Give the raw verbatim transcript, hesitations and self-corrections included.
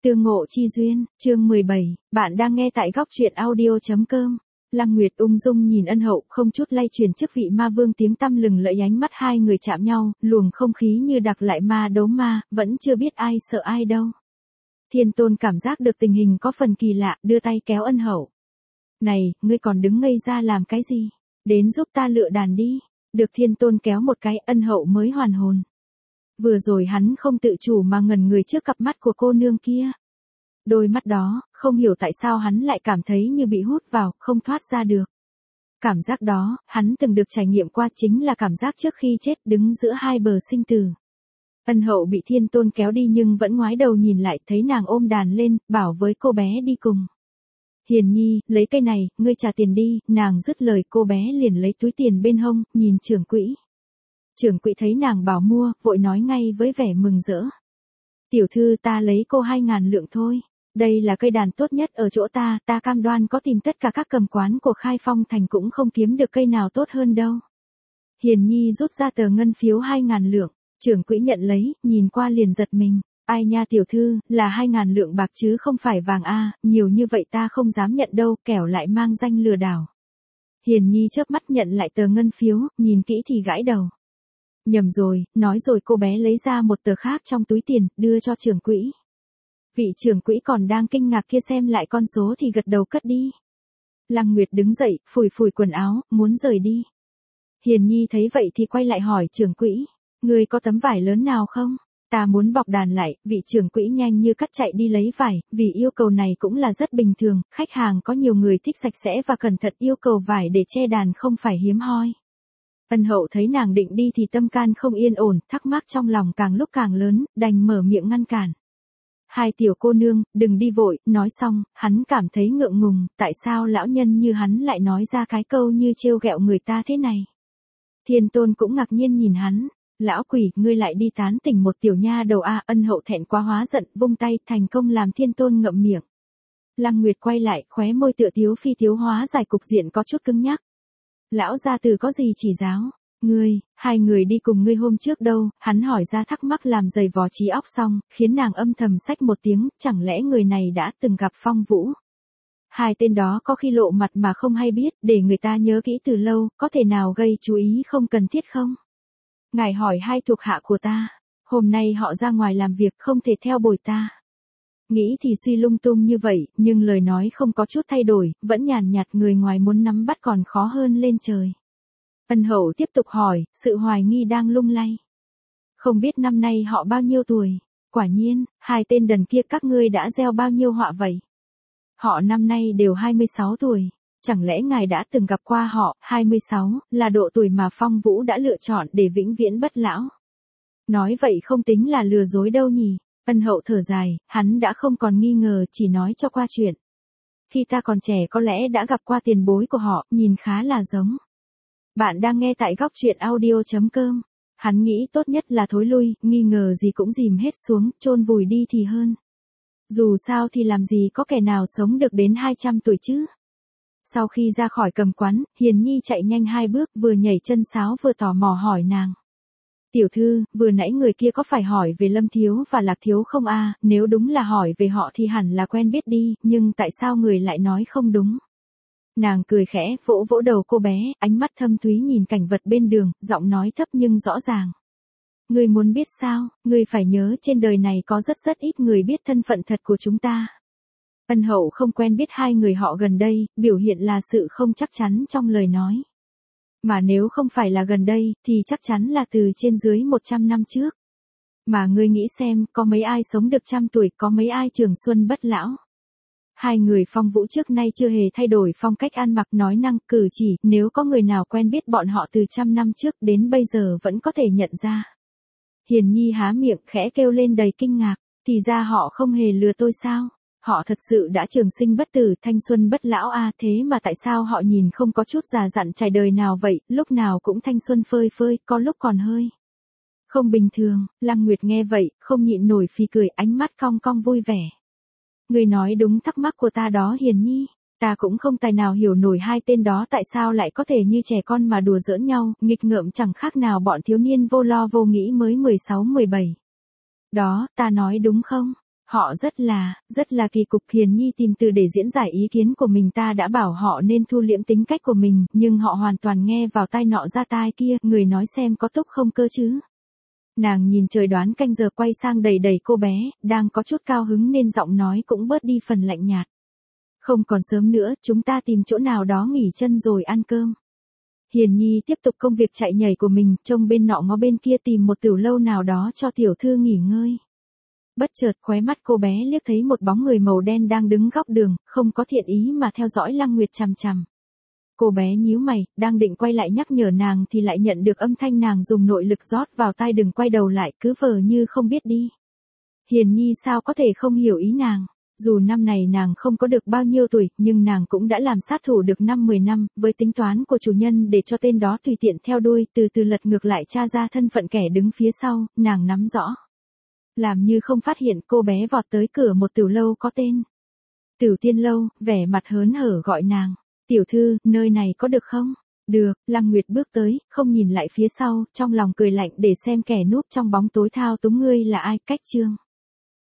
Tương ngộ chi duyên, chương mười bảy, bạn đang nghe tại góc truyện audio chấm com. Lăng Nguyệt ung dung nhìn Ân Hậu không chút lay chuyển chức vị ma vương tiếng tăm lừng lẫy, ánh mắt hai người chạm nhau, luồng không khí như đặc lại ma đấu ma, vẫn chưa biết ai sợ ai đâu. Thiên Tôn cảm giác được tình hình có phần kỳ lạ, đưa tay kéo Ân Hậu. Này, ngươi còn đứng ngây ra làm cái gì? Đến giúp ta lựa đàn đi. Được Thiên Tôn kéo một cái, Ân Hậu mới hoàn hồn. Vừa rồi hắn không tự chủ mà ngẩn người trước cặp mắt của cô nương kia. Đôi mắt đó, không hiểu tại sao hắn lại cảm thấy như bị hút vào, không thoát ra được. Cảm giác đó, hắn từng được trải nghiệm qua, chính là cảm giác trước khi chết đứng giữa hai bờ sinh tử. Ân Hậu bị Thiên Tôn kéo đi nhưng vẫn ngoái đầu nhìn lại, thấy nàng ôm đàn lên, bảo với cô bé đi cùng. Hiền Nhi, lấy cây này, ngươi trả tiền đi. Nàng dứt lời, cô bé liền lấy túi tiền bên hông, nhìn trưởng quỹ. Trưởng quỹ thấy nàng bảo mua, vội nói ngay với vẻ mừng rỡ. Tiểu thư, ta lấy cô hai ngàn lượng thôi. Đây là cây đàn tốt nhất ở chỗ ta, ta cam đoan có tìm tất cả các cầm quán của Khai Phong thành cũng không kiếm được cây nào tốt hơn đâu. Hiền Nhi rút ra tờ ngân phiếu hai ngàn lượng, trưởng quỹ nhận lấy, nhìn qua liền giật mình. Ai nha tiểu thư, là hai ngàn lượng bạc chứ không phải vàng a, nhiều như vậy ta không dám nhận đâu, kẻo lại mang danh lừa đảo. Hiền Nhi chớp mắt nhận lại tờ ngân phiếu, nhìn kỹ thì gãi đầu. Nhầm rồi, nói rồi cô bé lấy ra một tờ khác trong túi tiền, đưa cho trưởng quỹ. Vị trưởng quỹ còn đang kinh ngạc kia xem lại con số thì gật đầu cất đi. Lăng Nguyệt đứng dậy, phủi phủi quần áo, muốn rời đi. Hiền Nhi thấy vậy thì quay lại hỏi trưởng quỹ, ngươi có tấm vải lớn nào không? Ta muốn bọc đàn lại. Vị trưởng quỹ nhanh như cắt chạy đi lấy vải, vì yêu cầu này cũng là rất bình thường, khách hàng có nhiều người thích sạch sẽ và cẩn thận, yêu cầu vải để che đàn không phải hiếm hoi. Ân Hậu thấy nàng định đi thì tâm can không yên ổn, thắc mắc trong lòng càng lúc càng lớn, đành mở miệng ngăn cản. Hai tiểu cô nương, đừng đi vội. Nói xong, hắn cảm thấy ngượng ngùng, tại sao lão nhân như hắn lại nói ra cái câu như trêu ghẹo người ta thế này. Thiên Tôn cũng ngạc nhiên nhìn hắn. Lão quỷ, ngươi lại đi tán tỉnh một tiểu nha đầu a. Ân Hậu thẹn quá hóa giận, vung tay, thành công làm Thiên Tôn ngậm miệng. Lăng Nguyệt quay lại, khóe môi tựa tiếu phi tiếu hóa giải, cục diện có chút cứng nhắc. Lão gia tử có gì chỉ giáo? Ngươi, hai người đi cùng ngươi hôm trước đâu? Hắn hỏi ra thắc mắc làm dày vò trí óc xong, khiến nàng âm thầm xách một tiếng, chẳng lẽ người này đã từng gặp Phong Vũ? Hai tên đó có khi lộ mặt mà không hay biết, để người ta nhớ kỹ từ lâu, có thể nào gây chú ý không cần thiết không? Ngài hỏi hai thuộc hạ của ta, hôm nay họ ra ngoài làm việc không thể theo bồi ta. Nghĩ thì suy lung tung như vậy, nhưng lời nói không có chút thay đổi, vẫn nhàn nhạt, người ngoài muốn nắm bắt còn khó hơn lên trời. Ân Hậu tiếp tục hỏi, sự hoài nghi đang lung lay. Không biết năm nay họ bao nhiêu tuổi? Quả nhiên, hai tên đần kia các ngươi đã gieo bao nhiêu họa vậy? Họ năm nay đều hai mươi sáu tuổi. Chẳng lẽ ngài đã từng gặp qua họ? Hai mươi sáu là độ tuổi mà Phong Vũ đã lựa chọn để vĩnh viễn bất lão. Nói vậy không tính là lừa dối đâu nhỉ? Ân Hậu thở dài, hắn đã không còn nghi ngờ, chỉ nói cho qua chuyện. Khi ta còn trẻ có lẽ đã gặp qua tiền bối của họ, nhìn khá là giống. Bạn đang nghe tại góc truyện audio chấm com. Hắn nghĩ tốt nhất là thối lui, nghi ngờ gì cũng dìm hết xuống, chôn vùi đi thì hơn. Dù sao thì làm gì có kẻ nào sống được đến hai trăm tuổi chứ. Sau khi ra khỏi cầm quán, Hiền Nhi chạy nhanh hai bước, vừa nhảy chân sáo vừa tò mò hỏi nàng. Tiểu thư, vừa nãy người kia có phải hỏi về Lâm Thiếu và Lạc Thiếu không a? Nếu đúng là hỏi về họ thì hẳn là quen biết đi, nhưng tại sao người lại nói không đúng? Nàng cười khẽ, vỗ vỗ đầu cô bé, ánh mắt thâm thúy nhìn cảnh vật bên đường, giọng nói thấp nhưng rõ ràng. Ngươi muốn biết sao? Ngươi phải nhớ trên đời này có rất rất ít người biết thân phận thật của chúng ta. Ân Hậu không quen biết hai người họ gần đây, biểu hiện là sự không chắc chắn trong lời nói. Mà nếu không phải là gần đây, thì chắc chắn là từ trên dưới một trăm năm trước. Mà ngươi nghĩ xem, có mấy ai sống được trăm tuổi, có mấy ai trường xuân bất lão. Hai người Phong Vũ trước nay chưa hề thay đổi phong cách ăn mặc, nói năng, cử chỉ, nếu có người nào quen biết bọn họ từ trăm năm trước đến bây giờ vẫn có thể nhận ra. Hiền Nhi há miệng khẽ kêu lên đầy kinh ngạc, thì ra họ không hề lừa tôi sao? Họ thật sự đã trường sinh bất tử, thanh xuân bất lão a, à, thế mà tại sao họ nhìn không có chút già dặn trải đời nào vậy, lúc nào cũng thanh xuân phơi phơi, có lúc còn hơi không bình thường. Lăng Nguyệt nghe vậy, không nhịn nổi phì cười, ánh mắt cong cong vui vẻ. Người nói đúng thắc mắc của ta đó Hiền Nhi, ta cũng không tài nào hiểu nổi hai tên đó tại sao lại có thể như trẻ con mà đùa giỡn nhau, nghịch ngợm chẳng khác nào bọn thiếu niên vô lo vô nghĩ mới mười sáu mười bảy. Đó, ta nói đúng không? Họ rất là, rất là kỳ cục. Hiền Nhi tìm từ để diễn giải ý kiến của mình. Ta đã bảo họ nên thu liễm tính cách của mình, nhưng họ hoàn toàn nghe vào tai nọ ra tai kia, người nói xem có túc không cơ chứ. Nàng nhìn trời đoán canh giờ quay sang đầy đầy cô bé, đang có chút cao hứng nên giọng nói cũng bớt đi phần lạnh nhạt. Không còn sớm nữa, chúng ta tìm chỗ nào đó nghỉ chân rồi ăn cơm. Hiền Nhi tiếp tục công việc chạy nhảy của mình, trông bên nọ ngó bên kia tìm một tiểu lâu nào đó cho tiểu thư nghỉ ngơi. Bất chợt khóe mắt cô bé liếc thấy một bóng người màu đen đang đứng góc đường, không có thiện ý mà theo dõi Lăng Nguyệt chằm chằm. Cô bé nhíu mày, đang định quay lại nhắc nhở nàng thì lại nhận được âm thanh nàng dùng nội lực rót vào tai, đừng quay đầu lại, cứ vờ như không biết đi. Hiền Nhi sao có thể không hiểu ý nàng. Dù năm này nàng không có được bao nhiêu tuổi, nhưng nàng cũng đã làm sát thủ được năm mười năm, với tính toán của chủ nhân để cho tên đó tùy tiện theo đuôi, từ từ lật ngược lại tra ra thân phận kẻ đứng phía sau, nàng nắm rõ. Làm như không phát hiện, cô bé vọt tới cửa một tiểu lâu có tên Tiểu Tiên Lâu, vẻ mặt hớn hở gọi nàng. Tiểu thư, nơi này có được không? Được. Lăng Nguyệt bước tới, không nhìn lại phía sau, trong lòng cười lạnh để xem kẻ núp trong bóng tối thao túng ngươi là ai. Cách chương